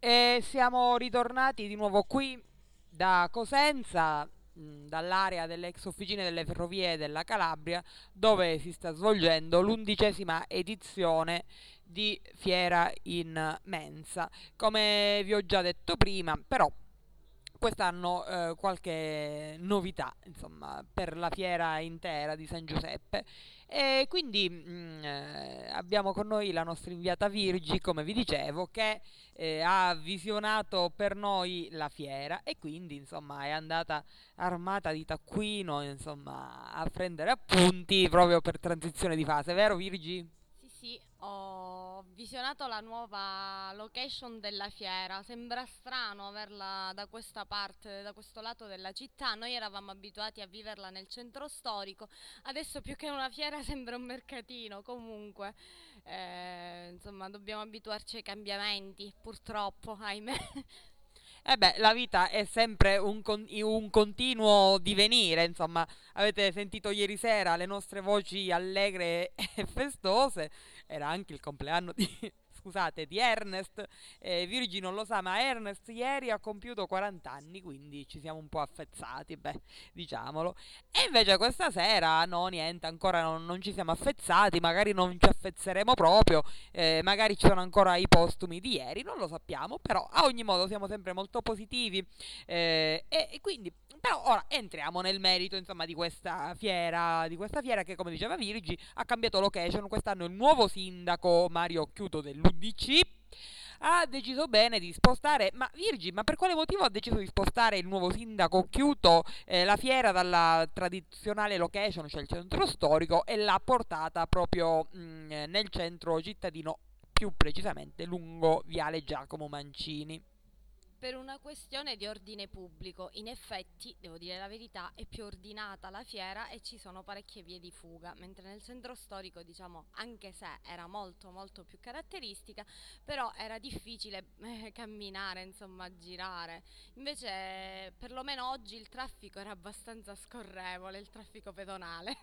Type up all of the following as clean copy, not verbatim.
E siamo ritornati di nuovo qui da Cosenza, dall'area delle ex officine delle ferrovie della Calabria, dove si sta svolgendo l'11ª edizione di Fiera in Mensa. Come vi ho già detto prima, però quest'anno qualche novità, insomma, per la fiera intera di San Giuseppe. E quindi abbiamo con noi la nostra inviata Virgi, come vi dicevo, che ha visionato per noi la fiera e quindi insomma è andata armata di taccuino, insomma, a prendere appunti proprio per transizione di fase, vero Virgi? Sì, sì, ho visionato la nuova location della fiera. Sembra strano averla da questa parte, da questo lato della città. Noi eravamo abituati a viverla nel centro storico. Adesso più che una fiera sembra un mercatino. Comunque, insomma, dobbiamo abituarci ai cambiamenti, purtroppo, ahimè. Eh beh, la vita è sempre un continuo divenire, insomma, avete sentito ieri sera le nostre voci allegre e festose, era anche il compleanno di, scusate, di Ernest, Virgi non lo sa, ma Ernest ieri ha compiuto 40 anni, quindi ci siamo un po' affezzati, beh, diciamolo. E invece questa sera, no, niente, ancora non ci siamo affezzati, magari non ci affezzeremo proprio, magari ci sono ancora i postumi di ieri, non lo sappiamo, però a ogni modo siamo sempre molto positivi e quindi però ora entriamo nel merito insomma di questa fiera che come diceva Virgi ha cambiato location, quest'anno il nuovo sindaco Mario Chiuto dell'UDC ha deciso bene di spostare, ma Virgi, ma per quale motivo ha deciso di spostare il nuovo sindaco Chiuto la fiera dalla tradizionale location, cioè il centro storico, e l'ha portata proprio nel centro cittadino, più precisamente lungo Viale Giacomo Mancini? Per una questione di ordine pubblico, in effetti, devo dire la verità, è più ordinata la fiera e ci sono parecchie vie di fuga, mentre nel centro storico, diciamo, anche se era molto molto più caratteristica, però era difficile camminare, insomma, girare. Invece, perlomeno oggi il traffico era abbastanza scorrevole, il traffico pedonale.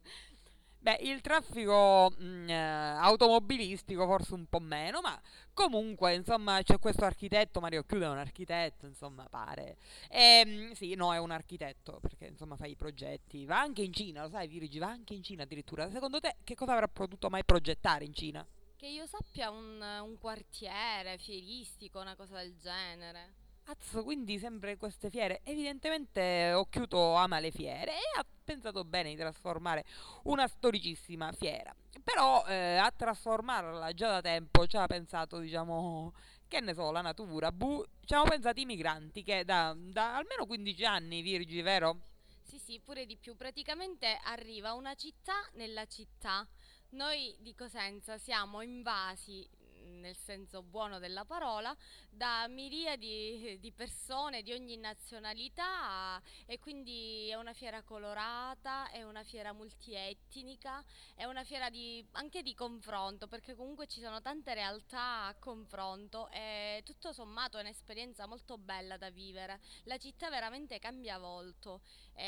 Beh, il traffico automobilistico forse un po' meno, ma comunque, insomma, c'è questo architetto, Mario Chiude è un architetto, insomma, pare. Sì, no, è un architetto, perché insomma fa i progetti. Va anche in Cina, lo sai, Virgi, va anche in Cina addirittura. Secondo te che cosa avrà potuto mai progettare in Cina? Che io sappia un quartiere fieristico, una cosa del genere. Azzo, quindi sempre queste fiere. Evidentemente Occhiuto ama le fiere e ha pensato bene di trasformare una storicissima fiera. Però a trasformarla già da tempo ci ha pensato, diciamo, che ne so, la natura. Ci hanno pensato i migranti che da almeno 15 anni, Virgi, vero? Sì, sì, pure di più. Praticamente arriva una città nella città. Noi di Cosenza siamo invasi, nel senso buono della parola, da miriadi di persone di ogni nazionalità e quindi è una fiera colorata, è una fiera multietnica, è una fiera anche di confronto, perché comunque ci sono tante realtà a confronto e tutto sommato è un'esperienza molto bella da vivere. La città veramente cambia volto,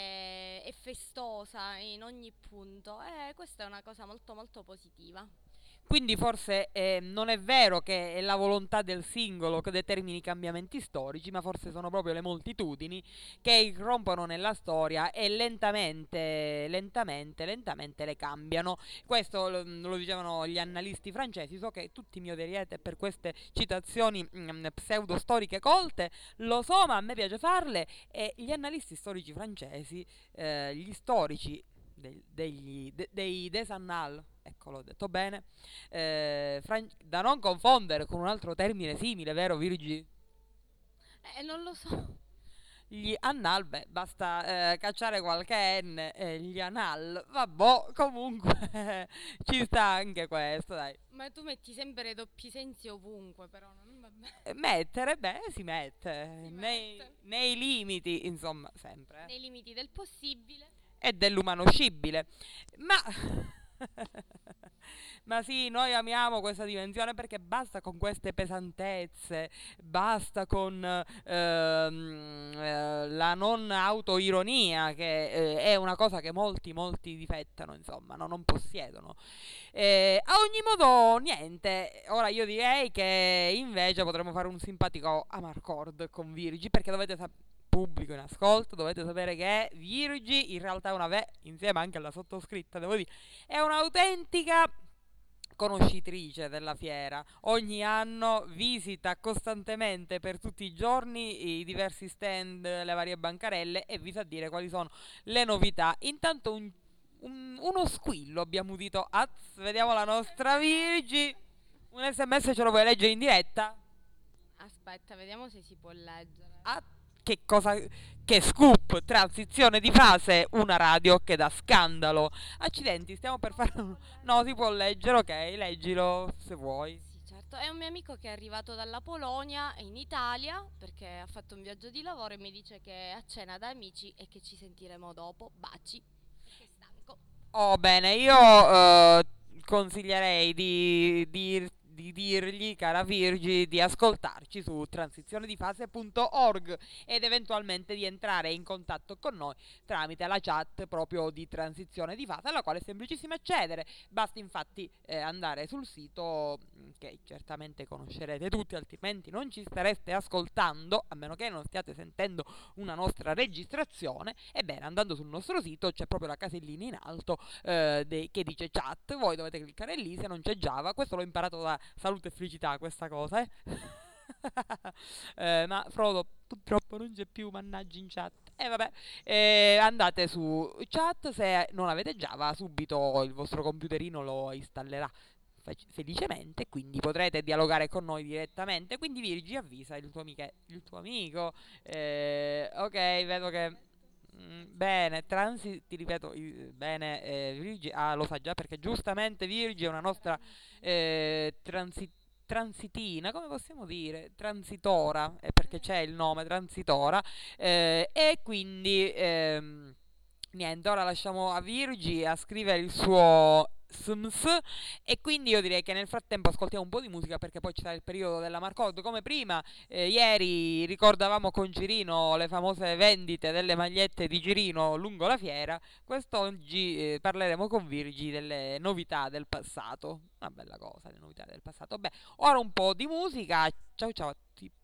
è festosa in ogni punto e questa è una cosa molto molto positiva. Quindi forse non è vero che è la volontà del singolo che determini i cambiamenti storici, ma forse sono proprio le moltitudini che irrompono nella storia e lentamente le cambiano. Questo lo dicevano gli analisti francesi. So che tutti mi odierete per queste citazioni pseudo-storiche colte, lo so, ma a me piace farle. E gli analisti storici francesi, gli storici dei des annales, ecco l'ho detto bene, da non confondere con un altro termine simile, vero Virgi? Non lo so. Gli annal, beh, basta cacciare qualche N, gli anal, vabbè, comunque ci sta anche questo, dai. Ma tu metti sempre doppi sensi ovunque, però non va bene. Mettere, beh, si mette Si nei, mette nei limiti, insomma, sempre. nei limiti del possibile. E dell'umano scibile. Ma Ma sì, noi amiamo questa dimensione perché basta con queste pesantezze, basta con la non autoironia, che è una cosa che molti difettano, insomma, no? Non possiedono. A ogni modo, niente, ora io direi che invece potremmo fare un simpatico Amarcord con Virgi, perché dovete sapere, pubblico in ascolto, dovete sapere che Virgi in realtà è insieme anche alla sottoscritta, devo dire, è un'autentica conoscitrice della fiera. Ogni anno visita costantemente per tutti i giorni i diversi stand, le varie bancarelle e vi sa dire quali sono le novità. Intanto uno squillo abbiamo udito. Vediamo la nostra Virgi. Un SMS ce lo vuoi leggere in diretta? Aspetta, vediamo se si può leggere. Ah, che cosa, che scoop, transizione di fase, una radio che dà scandalo. Accidenti, stiamo per fare No, si può leggere, ok, leggilo se vuoi. Sì, certo, è un mio amico che è arrivato dalla Polonia in Italia perché ha fatto un viaggio di lavoro e mi dice che è a cena da amici e che ci sentiremo dopo. Baci. Che stanco. Oh, bene, io consiglierei di dirgli, cara Virgi, di ascoltarci su transizionedifase.org ed eventualmente di entrare in contatto con noi tramite la chat proprio di Transizione di Fase, alla quale è semplicissimo accedere. Basta infatti andare sul sito, che certamente conoscerete tutti, altrimenti non ci stareste ascoltando, a meno che non stiate sentendo una nostra registrazione. Ebbene, andando sul nostro sito c'è proprio la casellina in alto che dice chat, voi dovete cliccare lì, se non c'è Java, questo l'ho imparato da Salute e Felicità questa cosa, ma Frodo purtroppo non c'è più, mannaggia, in chat. E vabbè, andate su chat, se non avete Java subito il vostro computerino lo installerà felicemente, quindi potrete dialogare con noi direttamente. Quindi Virgi, avvisa il tuo amico. Ok, vedo che bene, ti ripeto, bene, Virgi, lo sa già perché giustamente Virgi è una nostra transitina, come possiamo dire? Transitora, perché c'è il nome, transitora, e quindi niente, ora lasciamo a Virgi a scrivere il suo SMS e quindi io direi che nel frattempo ascoltiamo un po' di musica perché poi ci sarà il periodo della Marcord come prima. Ieri ricordavamo con Girino le famose vendite delle magliette di Girino lungo la fiera. Quest'oggi parleremo con Virgi delle novità del passato. Una bella cosa, le novità del passato. Beh, ora un po' di musica. Ciao ciao a tutti.